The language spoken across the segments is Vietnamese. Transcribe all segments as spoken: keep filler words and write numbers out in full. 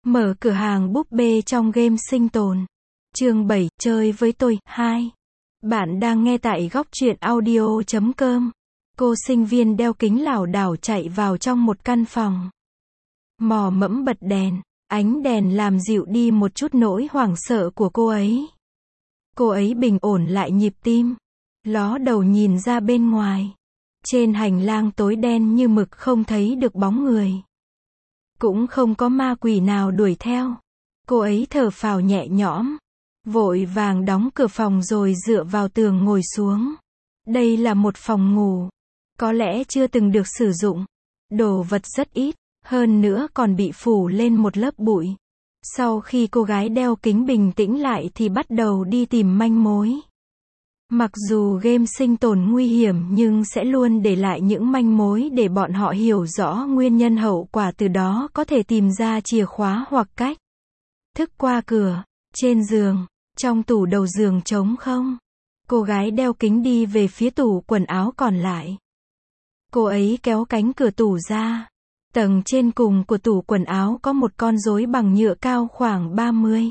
Mở cửa hàng búp bê trong game sinh tồn. Chương bảy, chơi với tôi, hai. Bạn đang nghe tại góc truyện audio chấm com. Cô sinh viên đeo kính lảo đảo chạy vào trong một căn phòng. Mò mẫm bật đèn, ánh đèn làm dịu đi một chút nỗi hoảng sợ của cô ấy. Cô ấy bình ổn lại nhịp tim, ló đầu nhìn ra bên ngoài. Trên hành lang tối đen như mực không thấy được bóng người. Cũng không có ma quỷ nào đuổi theo. Cô ấy thở phào nhẹ nhõm, vội vàng đóng cửa phòng rồi dựa vào tường ngồi xuống. Đây là một phòng ngủ, có lẽ chưa từng được sử dụng. Đồ vật rất ít, hơn nữa còn bị phủ lên một lớp bụi. Sau khi cô gái đeo kính bình tĩnh lại thì bắt đầu đi tìm manh mối. Mặc dù game sinh tồn nguy hiểm nhưng sẽ luôn để lại những manh mối để bọn họ hiểu rõ nguyên nhân hậu quả, từ đó có thể tìm ra chìa khóa hoặc cách thức qua cửa. Trên giường, trong tủ đầu giường trống không. Cô gái đeo kính đi về phía tủ quần áo còn lại. Cô ấy kéo cánh cửa tủ ra. Tầng trên cùng của tủ quần áo có một con rối bằng nhựa cao khoảng ba mươi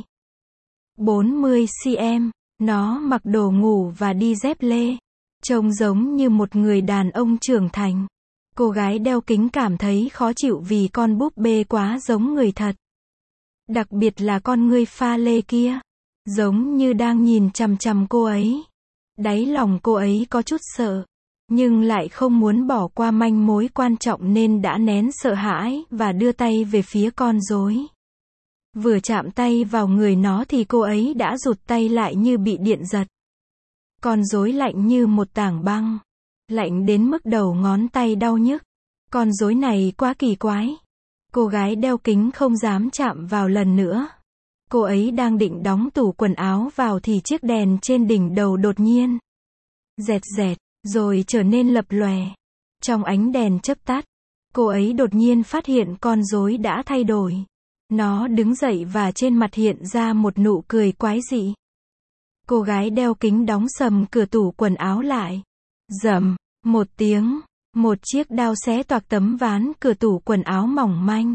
bốn mươi xăng-ti-mét. Nó mặc đồ ngủ và đi dép lê. Trông giống như một người đàn ông trưởng thành. Cô gái đeo kính cảm thấy khó chịu vì con búp bê quá giống người thật. Đặc biệt là con ngươi pha lê kia. Giống như đang nhìn chằm chằm cô ấy. Đáy lòng cô ấy có chút sợ. Nhưng lại không muốn bỏ qua manh mối quan trọng nên đã nén sợ hãi và đưa tay về phía con rối. Vừa chạm tay vào người nó thì cô ấy đã rụt tay lại như bị điện giật. Con rối lạnh như một tảng băng. Lạnh đến mức đầu ngón tay đau nhức. Con rối này quá kỳ quái. Cô gái đeo kính không dám chạm vào lần nữa. Cô ấy đang định đóng tủ quần áo vào thì chiếc đèn trên đỉnh đầu đột nhiên rẹt rẹt, rồi trở nên lập lòe. Trong ánh đèn chớp tắt, cô ấy đột nhiên phát hiện con rối đã thay đổi. Nó đứng dậy và trên mặt hiện ra một nụ cười quái dị. Cô gái đeo kính đóng sầm cửa tủ quần áo lại. Rầm, một tiếng, một chiếc đao xé toạc tấm ván cửa tủ quần áo mỏng manh.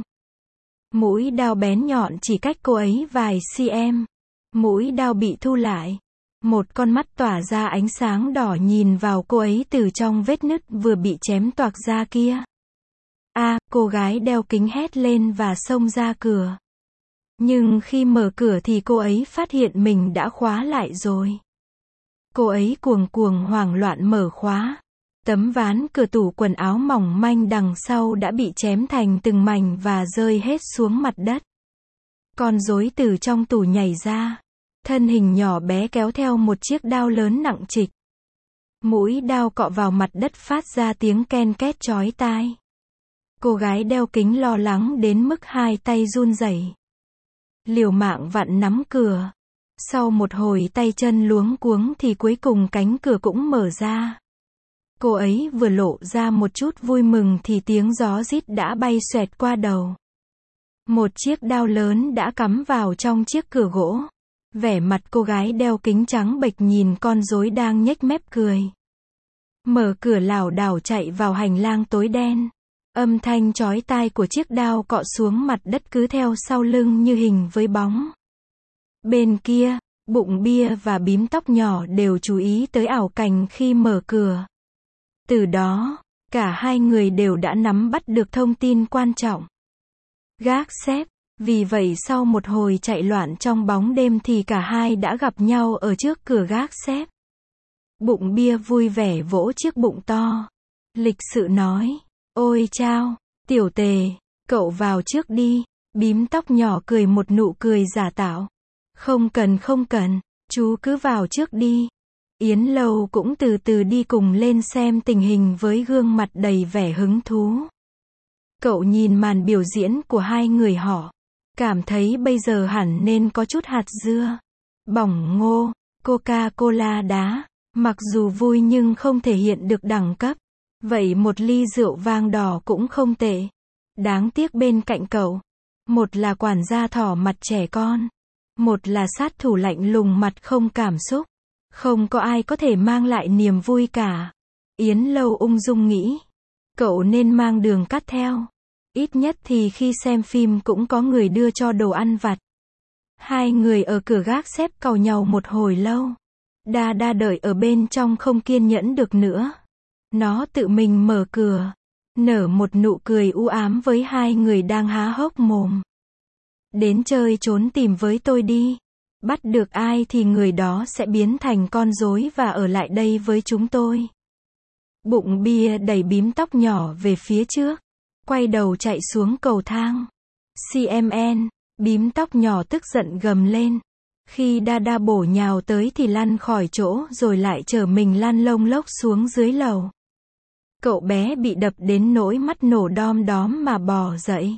Mũi đao bén nhọn chỉ cách cô ấy vài cm. Mũi đao bị thu lại. Một con mắt tỏa ra ánh sáng đỏ nhìn vào cô ấy từ trong vết nứt vừa bị chém toạc ra kia. A, à, cô gái đeo kính hét lên và xông ra cửa. Nhưng khi mở cửa thì cô ấy phát hiện mình đã khóa lại rồi. Cô ấy cuồng cuồng hoảng loạn mở khóa. Tấm ván cửa tủ quần áo mỏng manh đằng sau đã bị chém thành từng mảnh và rơi hết xuống mặt đất. Con rối từ trong tủ nhảy ra. Thân hình nhỏ bé kéo theo một chiếc đao lớn nặng trịch. Mũi đao cọ vào mặt đất phát ra tiếng ken két chói tai. Cô gái đeo kính lo lắng đến mức hai tay run rẩy. Liều mạng vặn nắm cửa. Sau một hồi tay chân luống cuống thì cuối cùng cánh cửa cũng mở ra. Cô ấy vừa lộ ra một chút vui mừng thì tiếng gió rít đã bay xoẹt qua đầu. Một chiếc đao lớn đã cắm vào trong chiếc cửa gỗ. Vẻ mặt cô gái đeo kính trắng bệch nhìn con rối đang nhếch mép cười. Mở cửa lảo đảo chạy vào hành lang tối đen. Âm thanh chói tai của chiếc đao cọ xuống mặt đất cứ theo sau lưng như hình với bóng. Bên kia, bụng bia và bím tóc nhỏ đều chú ý tới ảo cảnh khi mở cửa. Từ đó, cả hai người đều đã nắm bắt được thông tin quan trọng. Gác xếp. Vì vậy sau một hồi chạy loạn trong bóng đêm thì cả hai đã gặp nhau ở trước cửa gác xếp. Bụng bia vui vẻ vỗ chiếc bụng to. Lịch sự nói. Ôi chao, tiểu tề, cậu vào trước đi. Bím tóc nhỏ cười một nụ cười giả tạo. Không cần không cần, chú cứ vào trước đi. Yến Lâu cũng từ từ đi cùng lên xem tình hình với gương mặt đầy vẻ hứng thú. Cậu nhìn màn biểu diễn của hai người họ. Cảm thấy bây giờ hẳn nên có chút hạt dưa, bỏng ngô, Coca-Cola đá. Mặc dù vui nhưng không thể hiện được đẳng cấp. Vậy một ly rượu vang đỏ cũng không tệ. Đáng tiếc bên cạnh cậu, một là quản gia thỏ mặt trẻ con, một là sát thủ lạnh lùng mặt không cảm xúc. Không có ai có thể mang lại niềm vui cả. Yến Lâu ung dung nghĩ. Cậu nên mang đường cắt theo. Ít nhất thì khi xem phim cũng có người đưa cho đồ ăn vặt. Hai người ở cửa gác xếp càu nhàu một hồi lâu. Đa Đa đợi ở bên trong không kiên nhẫn được nữa. Nó tự mình mở cửa, nở một nụ cười u ám với hai người đang há hốc mồm. Đến chơi trốn tìm với tôi đi. Bắt được ai thì người đó sẽ biến thành con rối và ở lại đây với chúng tôi. Bụng bia đẩy bím tóc nhỏ về phía trước, quay đầu chạy xuống cầu thang. xê em en, bím tóc nhỏ tức giận gầm lên. Khi Đa Đa bổ nhào tới thì lăn khỏi chỗ rồi lại chở mình lăn lông lốc xuống dưới lầu. Cậu bé bị đập đến nỗi mắt nổ đom đóm mà bò dậy.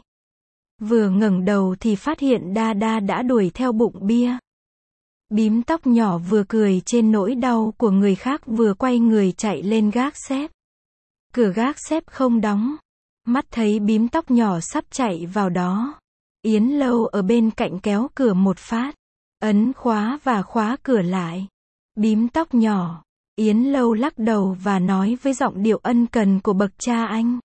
Vừa ngẩng đầu thì phát hiện Đa Đa đã đuổi theo bụng bia. Bím tóc nhỏ vừa cười trên nỗi đau của người khác vừa quay người chạy lên gác xếp. Cửa gác xếp không đóng. Mắt thấy bím tóc nhỏ sắp chạy vào đó. Yến Lâu ở bên cạnh kéo cửa một phát. Ấn khóa và khóa cửa lại. Bím tóc nhỏ. Yến Lâu lắc đầu và nói với giọng điệu ân cần của bậc cha anh.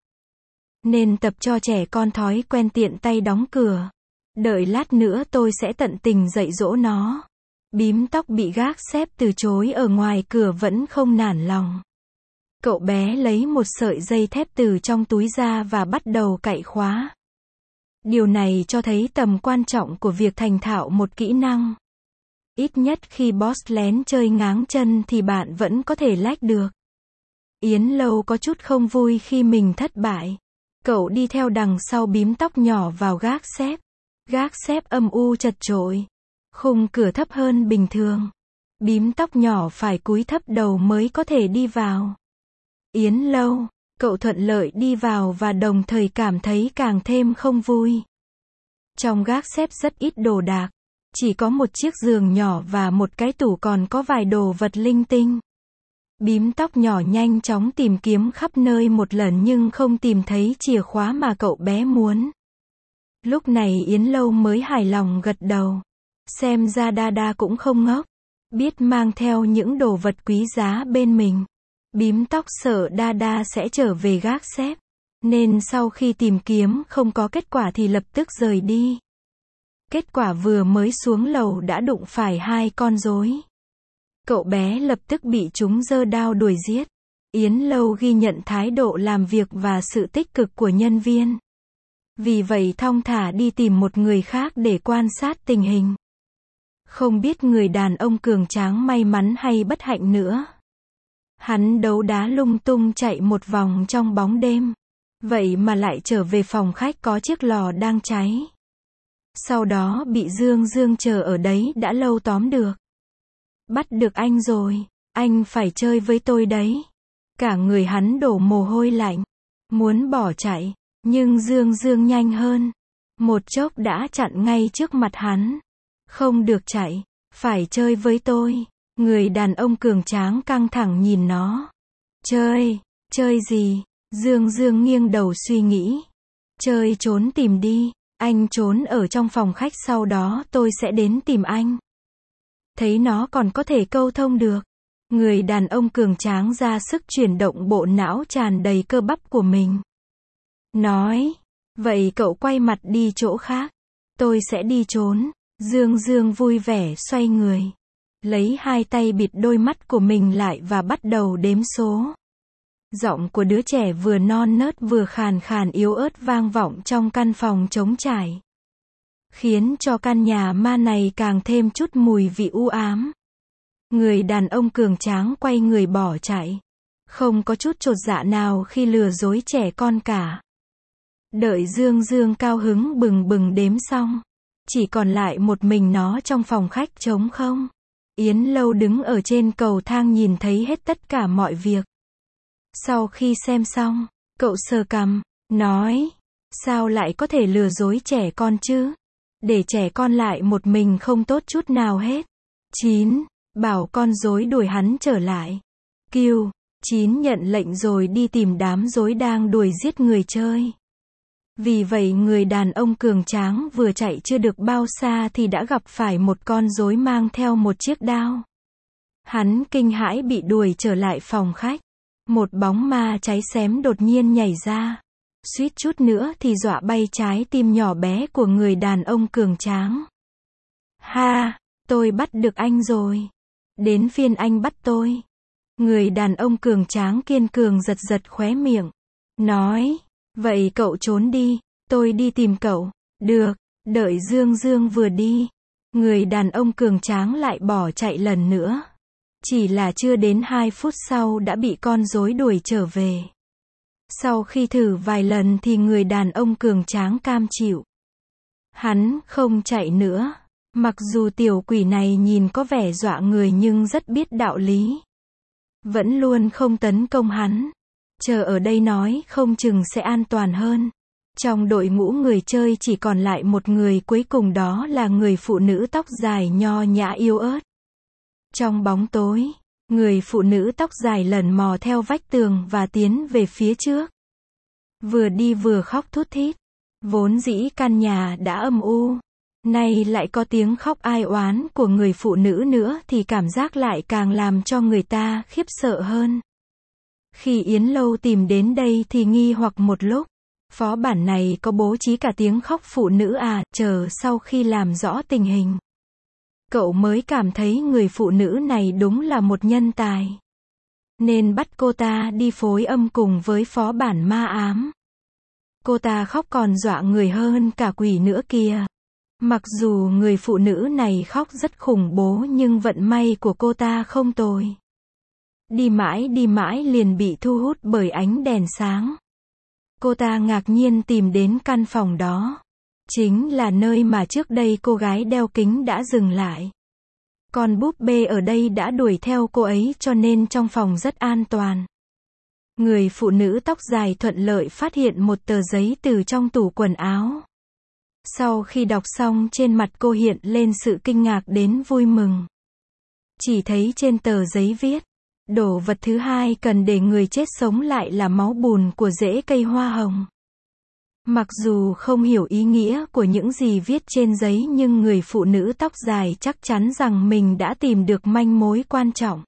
Nên tập cho trẻ con thói quen tiện tay đóng cửa. Đợi lát nữa tôi sẽ tận tình dạy dỗ nó. Bím tóc bị gác xếp từ chối ở ngoài cửa vẫn không nản lòng. Cậu bé lấy một sợi dây thép từ trong túi ra và bắt đầu cạy khóa. Điều này cho thấy tầm quan trọng của việc thành thạo một kỹ năng. Ít nhất khi boss lén chơi ngáng chân thì bạn vẫn có thể lách được. Yến Lâu có chút không vui khi mình thất bại. Cậu đi theo đằng sau bím tóc nhỏ vào gác xếp. Gác xếp âm u chật chội. Khung cửa thấp hơn bình thường. Bím tóc nhỏ phải cúi thấp đầu mới có thể đi vào. Yến Lâu, cậu thuận lợi đi vào và đồng thời cảm thấy càng thêm không vui. Trong gác xếp rất ít đồ đạc. Chỉ có một chiếc giường nhỏ và một cái tủ còn có vài đồ vật linh tinh. Bím tóc nhỏ nhanh chóng tìm kiếm khắp nơi một lần nhưng không tìm thấy chìa khóa mà cậu bé muốn. Lúc này Yến Lâu mới hài lòng gật đầu. Xem ra Đa Đa cũng không ngốc. Biết mang theo những đồ vật quý giá bên mình. Bím tóc sợ Đa Đa sẽ trở về gác xếp. Nên sau khi tìm kiếm không có kết quả thì lập tức rời đi. Kết quả vừa mới xuống lầu đã đụng phải hai con rối. Cậu bé lập tức bị chúng giơ đao đuổi giết. Yến Lâu ghi nhận thái độ làm việc và sự tích cực của nhân viên. Vì vậy thong thả đi tìm một người khác để quan sát tình hình. Không biết người đàn ông cường tráng may mắn hay bất hạnh nữa. Hắn đấu đá lung tung chạy một vòng trong bóng đêm. Vậy mà lại trở về phòng khách có chiếc lò đang cháy. Sau đó bị Dương Dương chờ ở đấy đã lâu tóm được. Bắt được anh rồi, anh phải chơi với tôi đấy. Cả người hắn đổ mồ hôi lạnh. Muốn bỏ chạy, nhưng Dương Dương nhanh hơn. Một chốc đã chặn ngay trước mặt hắn. Không được chạy, phải chơi với tôi. Người đàn ông cường tráng căng thẳng nhìn nó. Chơi, chơi gì? Dương Dương nghiêng đầu suy nghĩ. Chơi trốn tìm đi. Anh trốn ở trong phòng khách sau đó tôi sẽ đến tìm anh. Thấy nó còn có thể câu thông được. Người đàn ông cường tráng ra sức chuyển động bộ não tràn đầy cơ bắp của mình. Nói, vậy cậu quay mặt đi chỗ khác. Tôi sẽ đi trốn. Dương Dương vui vẻ xoay người. Lấy hai tay bịt đôi mắt của mình lại và bắt đầu đếm số. Giọng của đứa trẻ vừa non nớt vừa khàn khàn yếu ớt vang vọng trong căn phòng trống trải. Khiến cho căn nhà ma này càng thêm chút mùi vị u ám. Người đàn ông cường tráng quay người bỏ chạy. Không có chút chột dạ nào khi lừa dối trẻ con cả. Đợi Dương Dương cao hứng bừng bừng đếm xong. Chỉ còn lại một mình nó trong phòng khách trống không. Yến Lâu đứng ở trên cầu thang nhìn thấy hết tất cả mọi việc. Sau khi xem xong, cậu sờ cằm, nói, sao lại có thể lừa dối trẻ con chứ? Để trẻ con lại một mình không tốt chút nào hết. chín. Bảo con rối đuổi hắn trở lại. Kêu. chín. Nhận lệnh rồi đi tìm đám rối đang đuổi giết người chơi. Vì vậy người đàn ông cường tráng vừa chạy chưa được bao xa thì đã gặp phải một con rối mang theo một chiếc đao. Hắn kinh hãi bị đuổi trở lại phòng khách. Một bóng ma cháy xém đột nhiên nhảy ra. suýt chút nữa thì dọa bay trái tim nhỏ bé của người đàn ông cường tráng. Ha, tôi bắt được anh rồi. Đến phiên anh bắt tôi. Người đàn ông cường tráng kiên cường giật giật khóe miệng. Nói, vậy cậu trốn đi, tôi đi tìm cậu. Được, đợi Dương Dương vừa đi. Người đàn ông cường tráng lại bỏ chạy lần nữa. Chỉ là chưa đến hai phút sau đã bị con rối đuổi trở về. Sau khi thử vài lần thì người đàn ông cường tráng cam chịu. Hắn không chạy nữa. Mặc dù tiểu quỷ này nhìn có vẻ dọa người nhưng rất biết đạo lý. Vẫn luôn không tấn công hắn. Chờ ở đây nói không chừng sẽ an toàn hơn. Trong đội ngũ người chơi chỉ còn lại một người cuối cùng, đó là người phụ nữ tóc dài nho nhã yếu ớt. Trong bóng tối, người phụ nữ tóc dài lần mò theo vách tường và tiến về phía trước. Vừa đi vừa khóc thút thít. Vốn dĩ căn nhà đã âm u. Nay lại có tiếng khóc ai oán của người phụ nữ nữa thì cảm giác lại càng làm cho người ta khiếp sợ hơn. Khi Yến Lâu tìm đến đây thì nghi hoặc một lúc. Phó bản này có bố trí cả tiếng khóc phụ nữ à, chờ sau khi làm rõ tình hình. Cậu mới cảm thấy người phụ nữ này đúng là một nhân tài. Nên bắt cô ta đi phối âm cùng với phó bản ma ám. Cô ta khóc còn dọa người hơn cả quỷ nữa kìa. Mặc dù người phụ nữ này khóc rất khủng bố nhưng vận may của cô ta không tồi. Đi mãi đi mãi liền bị thu hút bởi ánh đèn sáng. Cô ta ngạc nhiên tìm đến căn phòng đó. Chính là nơi mà trước đây cô gái đeo kính đã dừng lại. Con búp bê ở đây đã đuổi theo cô ấy cho nên trong phòng rất an toàn. Người phụ nữ tóc dài thuận lợi phát hiện một tờ giấy từ trong tủ quần áo. Sau khi đọc xong trên mặt cô hiện lên sự kinh ngạc đến vui mừng. Chỉ thấy trên tờ giấy viết, đồ vật thứ hai cần để người chết sống lại là máu bùn của rễ cây hoa hồng. Mặc dù không hiểu ý nghĩa của những gì viết trên giấy nhưng người phụ nữ tóc dài chắc chắn rằng mình đã tìm được manh mối quan trọng.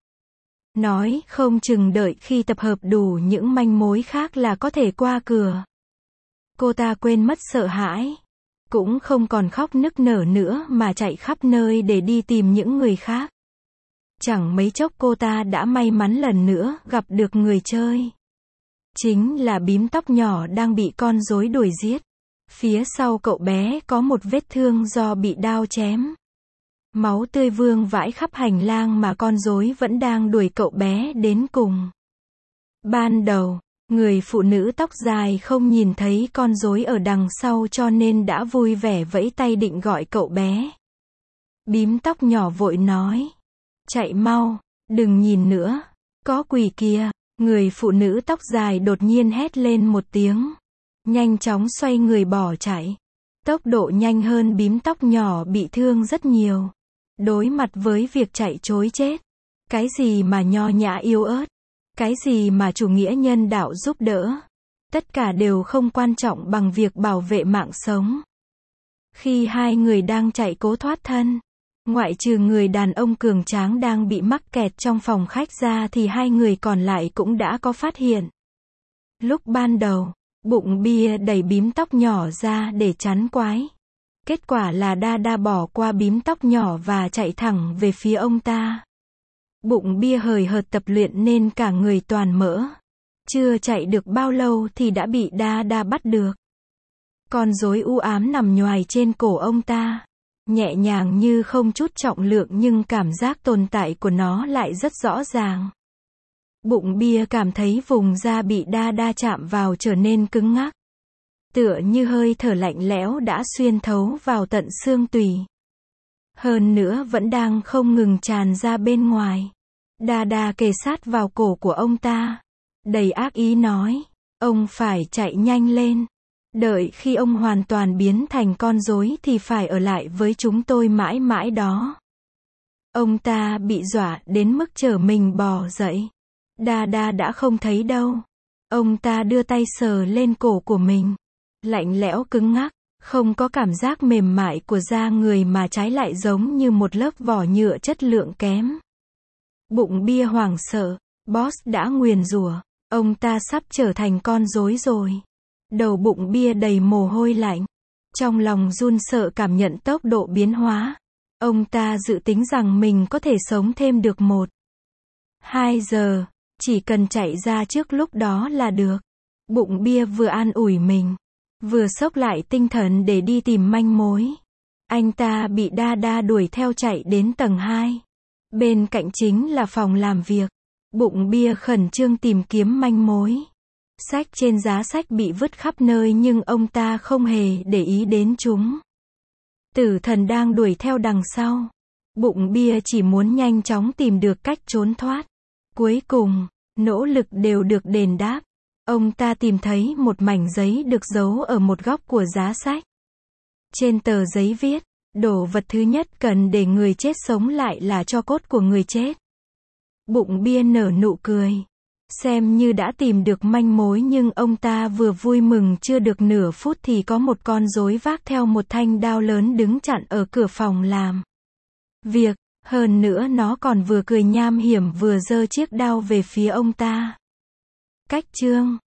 Nói không chừng đợi khi tập hợp đủ những manh mối khác là có thể qua cửa. Cô ta quên mất sợ hãi. Cũng không còn khóc nức nở nữa mà chạy khắp nơi để đi tìm những người khác. Chẳng mấy chốc cô ta đã may mắn lần nữa gặp được người chơi. Chính là bím tóc nhỏ đang bị con rối đuổi giết. Phía sau cậu bé có một vết thương do bị đao chém. Máu tươi vương vãi khắp hành lang mà con rối vẫn đang đuổi cậu bé đến cùng. Ban đầu, người phụ nữ tóc dài không nhìn thấy con rối ở đằng sau cho nên đã vui vẻ vẫy tay định gọi cậu bé. Bím tóc nhỏ vội nói. Chạy mau, đừng nhìn nữa. Có quỷ kìa. Người phụ nữ tóc dài đột nhiên hét lên một tiếng. Nhanh chóng xoay người bỏ chạy. Tốc độ nhanh hơn bím tóc nhỏ bị thương rất nhiều. Đối mặt với việc chạy trối chết. Cái gì mà nho nhã yếu ớt. Cái gì mà chủ nghĩa nhân đạo giúp đỡ. Tất cả đều không quan trọng bằng việc bảo vệ mạng sống. Khi hai người đang chạy cố thoát thân, ngoại trừ người đàn ông cường tráng đang bị mắc kẹt trong phòng khách ra thì hai người còn lại cũng đã có phát hiện. Lúc ban đầu, bụng bia đẩy bím tóc nhỏ ra để chắn quái. Kết quả là Đa Đa bỏ qua bím tóc nhỏ và chạy thẳng về phía ông ta. Bụng bia hời hợt tập luyện nên cả người toàn mỡ. Chưa chạy được bao lâu thì đã bị Đa Đa bắt được. Con rối u ám nằm nhoài trên cổ ông ta. Nhẹ nhàng như không chút trọng lượng nhưng cảm giác tồn tại của nó lại rất rõ ràng. Bụng bia cảm thấy vùng da bị Đa Đa chạm vào trở nên cứng ngắc. Tựa như hơi thở lạnh lẽo đã xuyên thấu vào tận xương tủy. Hơn nữa vẫn đang không ngừng tràn ra bên ngoài. Đa Đa kề sát vào cổ của ông ta. Đầy ác ý nói. Ông phải chạy nhanh lên. Đợi khi ông hoàn toàn biến thành con rối thì phải ở lại với chúng tôi mãi mãi đó. Ông ta bị dọa đến mức trở mình bò dậy. Đa Đa đã không thấy đâu. Ông ta đưa tay sờ lên cổ của mình. Lạnh lẽo cứng ngắc, không có cảm giác mềm mại của da người mà trái lại giống như một lớp vỏ nhựa chất lượng kém. Bụng bia hoảng sợ, boss đã nguyền rủa, ông ta sắp trở thành con rối rồi. Đầu bụng bia đầy mồ hôi lạnh. Trong lòng run sợ cảm nhận tốc độ biến hóa. Ông ta dự tính rằng mình có thể sống thêm được một, hai giờ, chỉ cần chạy ra trước lúc đó là được. Bụng bia vừa an ủi mình, vừa xốc lại tinh thần để đi tìm manh mối. Anh ta bị Đa Đa đuổi theo chạy đến tầng hai. Bên cạnh chính là phòng làm việc. Bụng bia khẩn trương tìm kiếm manh mối. Sách trên giá sách bị vứt khắp nơi nhưng ông ta không hề để ý đến chúng. Tử thần đang đuổi theo đằng sau. Bụng bia chỉ muốn nhanh chóng tìm được cách trốn thoát. Cuối cùng, nỗ lực đều được đền đáp. Ông ta tìm thấy một mảnh giấy được giấu ở một góc của giá sách. Trên tờ giấy viết, đồ vật thứ nhất cần để người chết sống lại là tro cốt của người chết. Bụng bia nở nụ cười. Xem như đã tìm được manh mối nhưng ông ta vừa vui mừng chưa được nửa phút thì có một con rối vác theo một thanh đao lớn đứng chặn ở cửa phòng làm việc. Hơn nữa nó còn vừa cười nham hiểm vừa giơ chiếc đao về phía ông ta. Cách chương